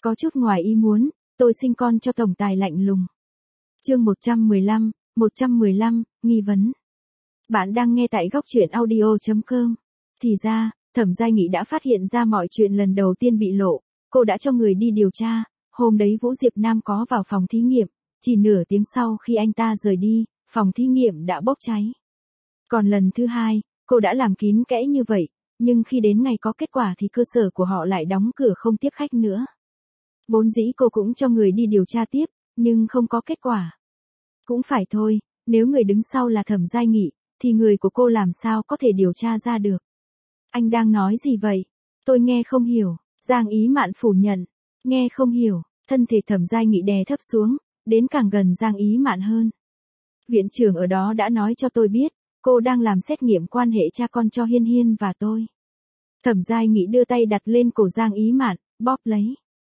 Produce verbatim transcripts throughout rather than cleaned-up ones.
Có chút ngoài ý muốn, tôi sinh con cho tổng tài lạnh lùng. Chương một trăm mười lăm, một trăm mười lăm, nghi vấn. Bạn đang nghe tại góc truyện audio chấm com. Thì ra, Thẩm Giai Nghị đã phát hiện ra mọi chuyện lần đầu tiên bị lộ, cô đã cho người đi điều tra, hôm đấy Vũ Diệp Nam có vào phòng thí nghiệm, chỉ nửa tiếng sau khi anh ta rời đi, phòng thí nghiệm đã bốc cháy. Còn lần thứ hai, cô đã làm kín kẽ như vậy, nhưng khi đến ngày có kết quả thì cơ sở của họ lại đóng cửa không tiếp khách nữa. Vốn dĩ cô cũng cho người đi điều tra tiếp, nhưng không có kết quả. Cũng phải thôi, nếu người đứng sau là Thẩm Giai Nghị, thì người của cô làm sao có thể điều tra ra được. Anh đang nói gì vậy? Tôi nghe không hiểu. Giang Ý Mạn phủ nhận. Nghe không hiểu, thân thể Thẩm Giai Nghị đè thấp xuống, đến càng gần Giang Ý Mạn hơn. Viện trưởng ở đó đã nói cho tôi biết, cô đang làm xét nghiệm quan hệ cha con cho Hiên Hiên và tôi. Thẩm Giai Nghị đưa tay đặt lên cổ Giang Ý Mạn, bóp lấy.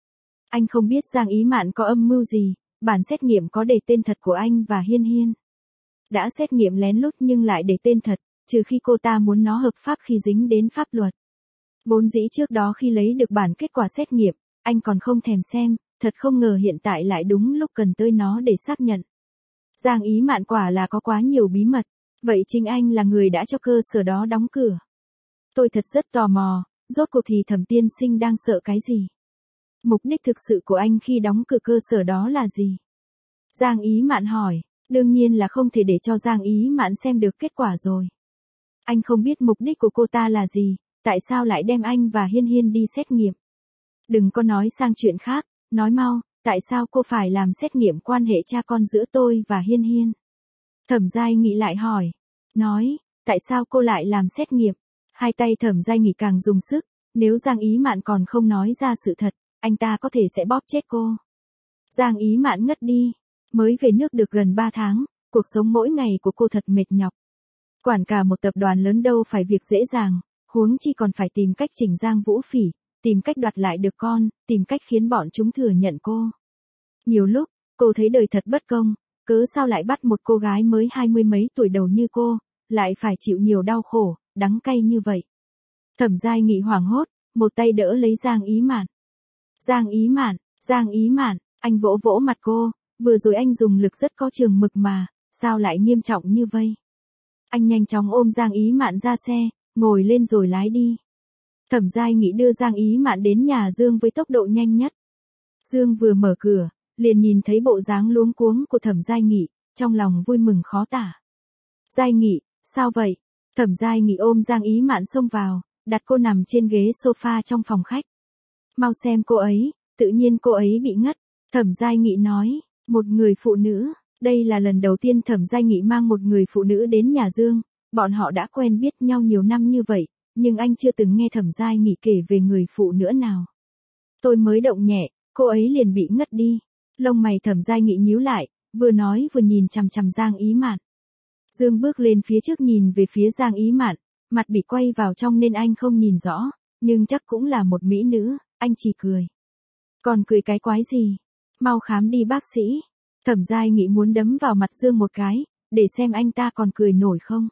Anh không biết Giang Ý Mạn có âm mưu gì, bản xét nghiệm có để tên thật của anh và Hiên Hiên. Đã xét nghiệm lén lút nhưng lại để tên thật, trừ khi cô ta muốn nó hợp pháp khi dính đến pháp luật. Vốn dĩ trước đó khi lấy được bản kết quả xét nghiệm, anh còn không thèm xem, thật không ngờ hiện tại lại đúng lúc cần tới nó để xác nhận. Giang Ý Mạn quả là có quá nhiều bí mật, vậy chính anh là người đã cho cơ sở đó đóng cửa. Tôi thật rất tò mò, rốt cuộc thì Thẩm tiên sinh đang sợ cái gì? Mục đích thực sự của anh khi đóng cửa cơ sở đó là gì? Giang Ý Mạn hỏi, đương nhiên là không thể để cho Giang Ý Mạn xem được kết quả rồi. Anh không biết mục đích của cô ta là gì, tại sao lại đem anh và Hiên Hiên đi xét nghiệm. Đừng có nói sang chuyện khác, nói mau, tại sao cô phải làm xét nghiệm quan hệ cha con giữa tôi và Hiên Hiên? Thẩm Giai Nghị lại hỏi, nói, tại sao cô lại làm xét nghiệm? Hai tay Thẩm Giai Nghị càng dùng sức, nếu Giang Ý Mạn còn không nói ra sự thật, anh ta có thể sẽ bóp chết cô. Giang Ý Mạn ngất đi, mới về nước được gần ba tháng, cuộc sống mỗi ngày của cô thật mệt nhọc. Quản cả một tập đoàn lớn đâu phải việc dễ dàng, huống chi còn phải tìm cách chỉnh Giang Vũ Phỉ, tìm cách đoạt lại được con, tìm cách khiến bọn chúng thừa nhận cô. Nhiều lúc, cô thấy đời thật bất công, cớ sao lại bắt một cô gái mới hai mươi mấy tuổi đầu như cô, lại phải chịu nhiều đau khổ, đắng cay như vậy. Thẩm Giai Nghị hoảng hốt, một tay đỡ lấy Giang Ý Mạn. Giang Ý Mạn, Giang Ý Mạn, anh vỗ vỗ mặt cô, vừa rồi anh dùng lực rất có chừng mực mà, sao lại nghiêm trọng như vậy? Anh nhanh chóng ôm Giang Ý Mạn ra xe, ngồi lên rồi lái đi. Thẩm Giai Nghị đưa Giang Ý Mạn đến nhà Dương với tốc độ nhanh nhất. Dương vừa mở cửa, liền nhìn thấy bộ dáng luống cuống của Thẩm Giai Nghị, trong lòng vui mừng khó tả. Giai Nghị, sao vậy? Thẩm Giai Nghị ôm Giang Ý Mạn xông vào, đặt cô nằm trên ghế sofa trong phòng khách. Mau xem cô ấy, tự nhiên cô ấy bị ngất. Thẩm Giai Nghị nói, một người phụ nữ, đây là lần đầu tiên Thẩm Giai Nghị mang một người phụ nữ đến nhà Dương, bọn họ đã quen biết nhau nhiều năm như vậy, nhưng anh chưa từng nghe Thẩm Giai Nghị kể về người phụ nữ nào. Tôi mới động nhẹ, cô ấy liền bị ngất đi. Lông mày Thẩm Giai Nghị nhíu lại, vừa nói vừa nhìn chằm chằm Giang Ý Mạn. Dương bước lên phía trước nhìn về phía Giang Ý Mạn, mặt bị quay vào trong nên anh không nhìn rõ, nhưng chắc cũng là một mỹ nữ, anh chỉ cười. Còn cười cái quái gì? Mau khám đi bác sĩ. Thẩm Giai Nghị muốn đấm vào mặt Dương một cái, để xem anh ta còn cười nổi không.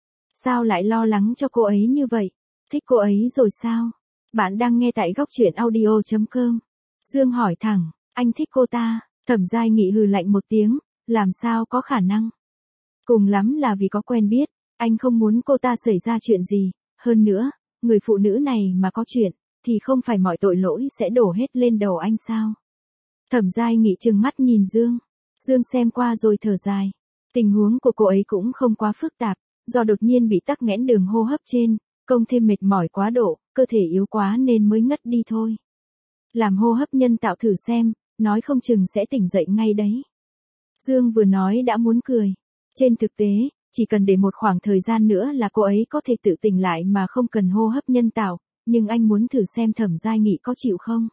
Sao lại lo lắng cho cô ấy như vậy? Thích cô ấy rồi sao? Bạn đang nghe tại góc truyện audio chấm com. Dương hỏi thẳng, anh thích cô ta? Thẩm Giai Nghị hừ lạnh một tiếng, làm sao có khả năng? Cùng lắm là vì có quen biết, anh không muốn cô ta xảy ra chuyện gì, hơn nữa, người phụ nữ này mà có chuyện, thì không phải mọi tội lỗi sẽ đổ hết lên đầu anh sao? Thẩm Giai Nghị trừng mắt nhìn Dương. Dương xem qua rồi thở dài. Tình huống của cô ấy cũng không quá phức tạp, do đột nhiên bị tắc nghẽn đường hô hấp trên, công thêm mệt mỏi quá độ, cơ thể yếu quá nên mới ngất đi thôi. Làm hô hấp nhân tạo thử xem, nói không chừng sẽ tỉnh dậy ngay đấy. Dương vừa nói đã muốn cười. Trên thực tế, chỉ cần để một khoảng thời gian nữa là cô ấy có thể tự tỉnh lại mà không cần hô hấp nhân tạo, nhưng anh muốn thử xem Thẩm Giai Nghị có chịu không?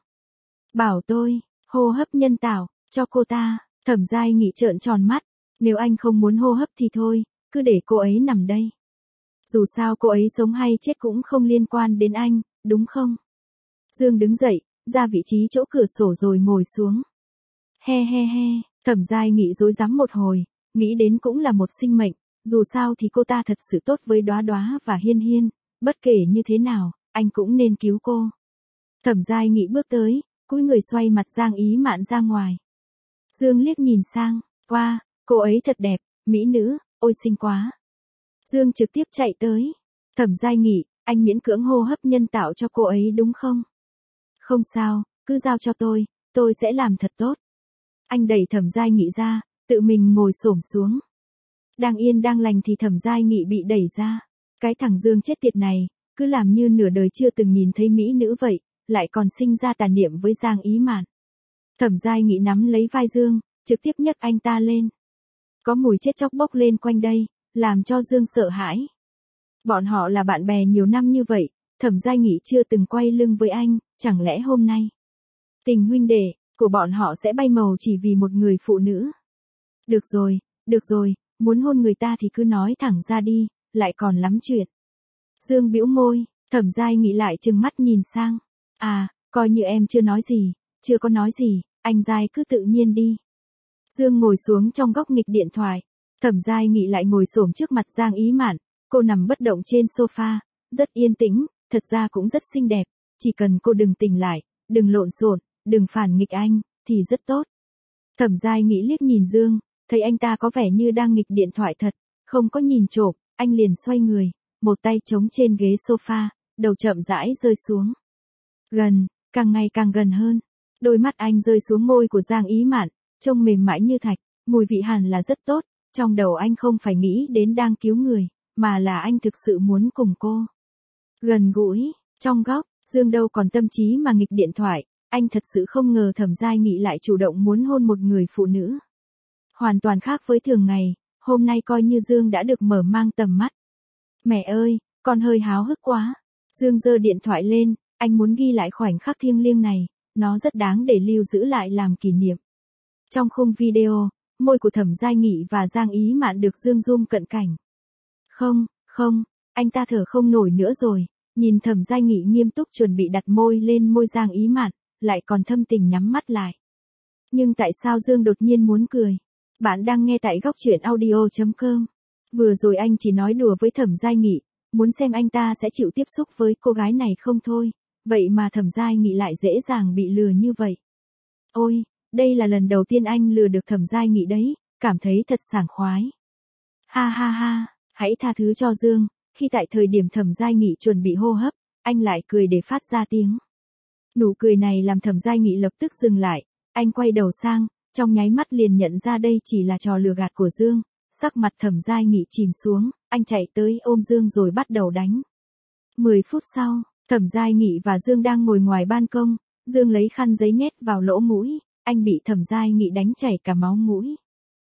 Bảo tôi, hô hấp nhân tạo, cho cô ta. Thẩm Giai Nghị trợn tròn mắt, nếu anh không muốn hô hấp thì thôi, cứ để cô ấy nằm đây. Dù sao cô ấy sống hay chết cũng không liên quan đến anh, đúng không? Dương đứng dậy, ra vị trí chỗ cửa sổ rồi ngồi xuống. He he he, Thẩm Giai Nghị rối rắm một hồi, nghĩ đến cũng là một sinh mệnh, dù sao thì cô ta thật sự tốt với Đóa Đóa và Hiên Hiên, bất kể như thế nào, anh cũng nên cứu cô. Thẩm Giai Nghị bước tới, cúi người xoay mặt Giang Ý Mạn ra ngoài. Dương liếc nhìn sang, wow, cô ấy thật đẹp, mỹ nữ, ôi xinh quá. Dương trực tiếp chạy tới. Thẩm Giai Nghị, anh miễn cưỡng hô hấp nhân tạo cho cô ấy đúng không? Không sao, cứ giao cho tôi, tôi sẽ làm thật tốt. Anh đẩy Thẩm Giai Nghị ra, tự mình ngồi xổm xuống. Đang yên đang lành thì Thẩm Giai Nghị bị đẩy ra. Cái thằng Dương chết tiệt này, cứ làm như nửa đời chưa từng nhìn thấy mỹ nữ vậy, lại còn sinh ra tà niệm với Giang Ý Mạn. Thẩm Giai Nghị nắm lấy vai Dương, trực tiếp nhấc anh ta lên. Có mùi chết chóc bốc lên quanh đây, làm cho Dương sợ hãi. Bọn họ là bạn bè nhiều năm như vậy, Thẩm Giai Nghị chưa từng quay lưng với anh, chẳng lẽ hôm nay tình huynh đệ của bọn họ sẽ bay màu chỉ vì một người phụ nữ. Được rồi, được rồi, muốn hôn người ta thì cứ nói thẳng ra đi, lại còn lắm chuyện. Dương bĩu môi, Thẩm Giai Nghị lại trừng mắt nhìn sang. À, coi như em chưa nói gì, chưa có nói gì, anh Giai cứ tự nhiên đi. Dương ngồi xuống trong góc nghịch điện thoại. Thẩm Giai Nghị lại ngồi xổm trước mặt Giang Ý Mạn, cô nằm bất động trên sofa, rất yên tĩnh, thật ra cũng rất xinh đẹp, chỉ cần cô đừng tỉnh lại, đừng lộn xộn, đừng phản nghịch anh, thì rất tốt. Thẩm Giai Nghị liếc nhìn Dương, thấy anh ta có vẻ như đang nghịch điện thoại thật, không có nhìn trộm, anh liền xoay người, một tay chống trên ghế sofa, đầu chậm rãi rơi xuống. Gần, càng ngày càng gần hơn, đôi mắt anh rơi xuống môi của Giang Ý Mạn, trông mềm mại như thạch, mùi vị hẳn là rất tốt, trong đầu anh không phải nghĩ đến đang cứu người, mà là anh thực sự muốn cùng cô. Gần gũi, trong góc, Dương đâu còn tâm trí mà nghịch điện thoại, anh thật sự không ngờ Thẩm Giai Nghị lại chủ động muốn hôn một người phụ nữ. Hoàn toàn khác với thường ngày, hôm nay coi như Dương đã được mở mang tầm mắt. Mẹ ơi, con hơi háo hức quá. Dương giơ điện thoại lên, anh muốn ghi lại khoảnh khắc thiêng liêng này, nó rất đáng để lưu giữ lại làm kỷ niệm. Trong khung video, môi của Thẩm Giai Nghị và Giang Ý Mạn được Dương zoom cận cảnh. Không, không, anh ta thở không nổi nữa rồi, nhìn Thẩm Giai Nghị nghiêm túc chuẩn bị đặt môi lên môi Giang Ý Mạn, lại còn thâm tình nhắm mắt lại. Nhưng tại sao Dương đột nhiên muốn cười? Bạn đang nghe tại góc truyện audio chấm com. Vừa rồi anh chỉ nói đùa với Thẩm Giai Nghị, muốn xem anh ta sẽ chịu tiếp xúc với cô gái này không thôi, vậy mà Thẩm Giai Nghị lại dễ dàng bị lừa như vậy. Ôi, đây là lần đầu tiên anh lừa được Thẩm Giai Nghị đấy, cảm thấy thật sảng khoái. Ha ha ha, hãy tha thứ cho Dương, khi tại thời điểm Thẩm Giai Nghị chuẩn bị hô hấp, anh lại cười để phát ra tiếng. Nụ cười này làm Thẩm Giai Nghị lập tức dừng lại, anh quay đầu sang, trong nháy mắt liền nhận ra đây chỉ là trò lừa gạt của Dương, sắc mặt Thẩm Giai Nghị chìm xuống, anh chạy tới ôm Dương rồi bắt đầu đánh. Mười phút sau, Thẩm Giai Nghị và Dương đang ngồi ngoài ban công, Dương lấy khăn giấy nhét vào lỗ mũi, anh bị Thẩm Giai Nghị đánh chảy cả máu mũi.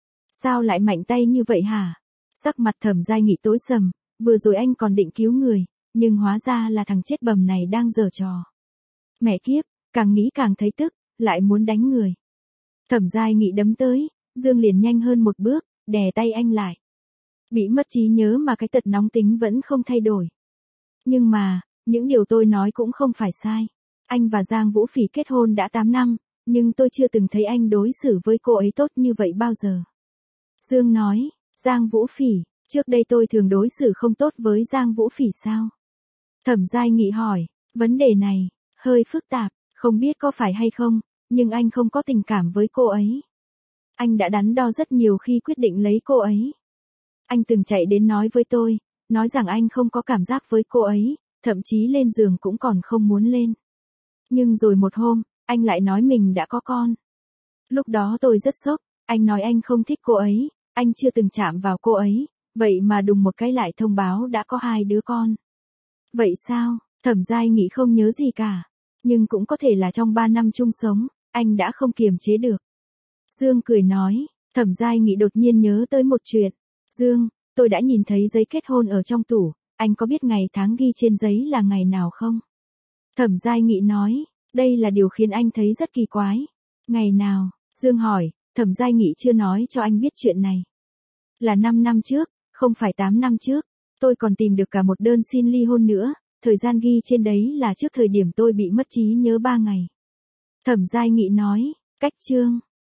Sao lại mạnh tay như vậy hả? Sắc mặt Thẩm Giai Nghị tối sầm, vừa rồi anh còn định cứu người, nhưng hóa ra là thằng chết bầm này đang giở trò. Mẹ kiếp, càng nghĩ càng thấy tức, lại muốn đánh người. Thẩm Giai Nghị đấm tới, Dương liền nhanh hơn một bước, đè tay anh lại. Bị mất trí nhớ mà cái tật nóng tính vẫn không thay đổi. Nhưng mà, những điều tôi nói cũng không phải sai. Anh và Giang Vũ Phỉ kết hôn đã tám năm, nhưng tôi chưa từng thấy anh đối xử với cô ấy tốt như vậy bao giờ. Dương nói, Giang Vũ Phỉ, trước đây tôi thường đối xử không tốt với Giang Vũ Phỉ sao? Thẩm Giai Nghị hỏi, vấn đề này, hơi phức tạp, không biết có phải hay không, nhưng anh không có tình cảm với cô ấy. Anh đã đắn đo rất nhiều khi quyết định lấy cô ấy. Anh từng chạy đến nói với tôi, nói rằng anh không có cảm giác với cô ấy, thậm chí lên giường cũng còn không muốn lên. Nhưng rồi một hôm, anh lại nói mình đã có con. Lúc đó tôi rất sốc, anh nói anh không thích cô ấy, anh chưa từng chạm vào cô ấy, vậy mà đùng một cái lại thông báo đã có hai đứa con. Vậy sao? Thẩm Giai Nghị không nhớ gì cả, nhưng cũng có thể là trong ba năm chung sống, anh đã không kiềm chế được. Dương cười nói, Thẩm Giai Nghị đột nhiên nhớ tới một chuyện. Dương, tôi đã nhìn thấy giấy kết hôn ở trong tủ, anh có biết ngày tháng ghi trên giấy là ngày nào không? Thẩm Giai Nghị nói, đây là điều khiến anh thấy rất kỳ quái. Ngày nào? Dương hỏi, Thẩm Giai Nghị chưa nói cho anh biết chuyện này. Là năm năm trước, không phải tám năm trước, tôi còn tìm được cả một đơn xin ly hôn nữa, thời gian ghi trên đấy là trước thời điểm tôi bị mất trí nhớ ba ngày. Thẩm Giai Nghị nói, cách chương.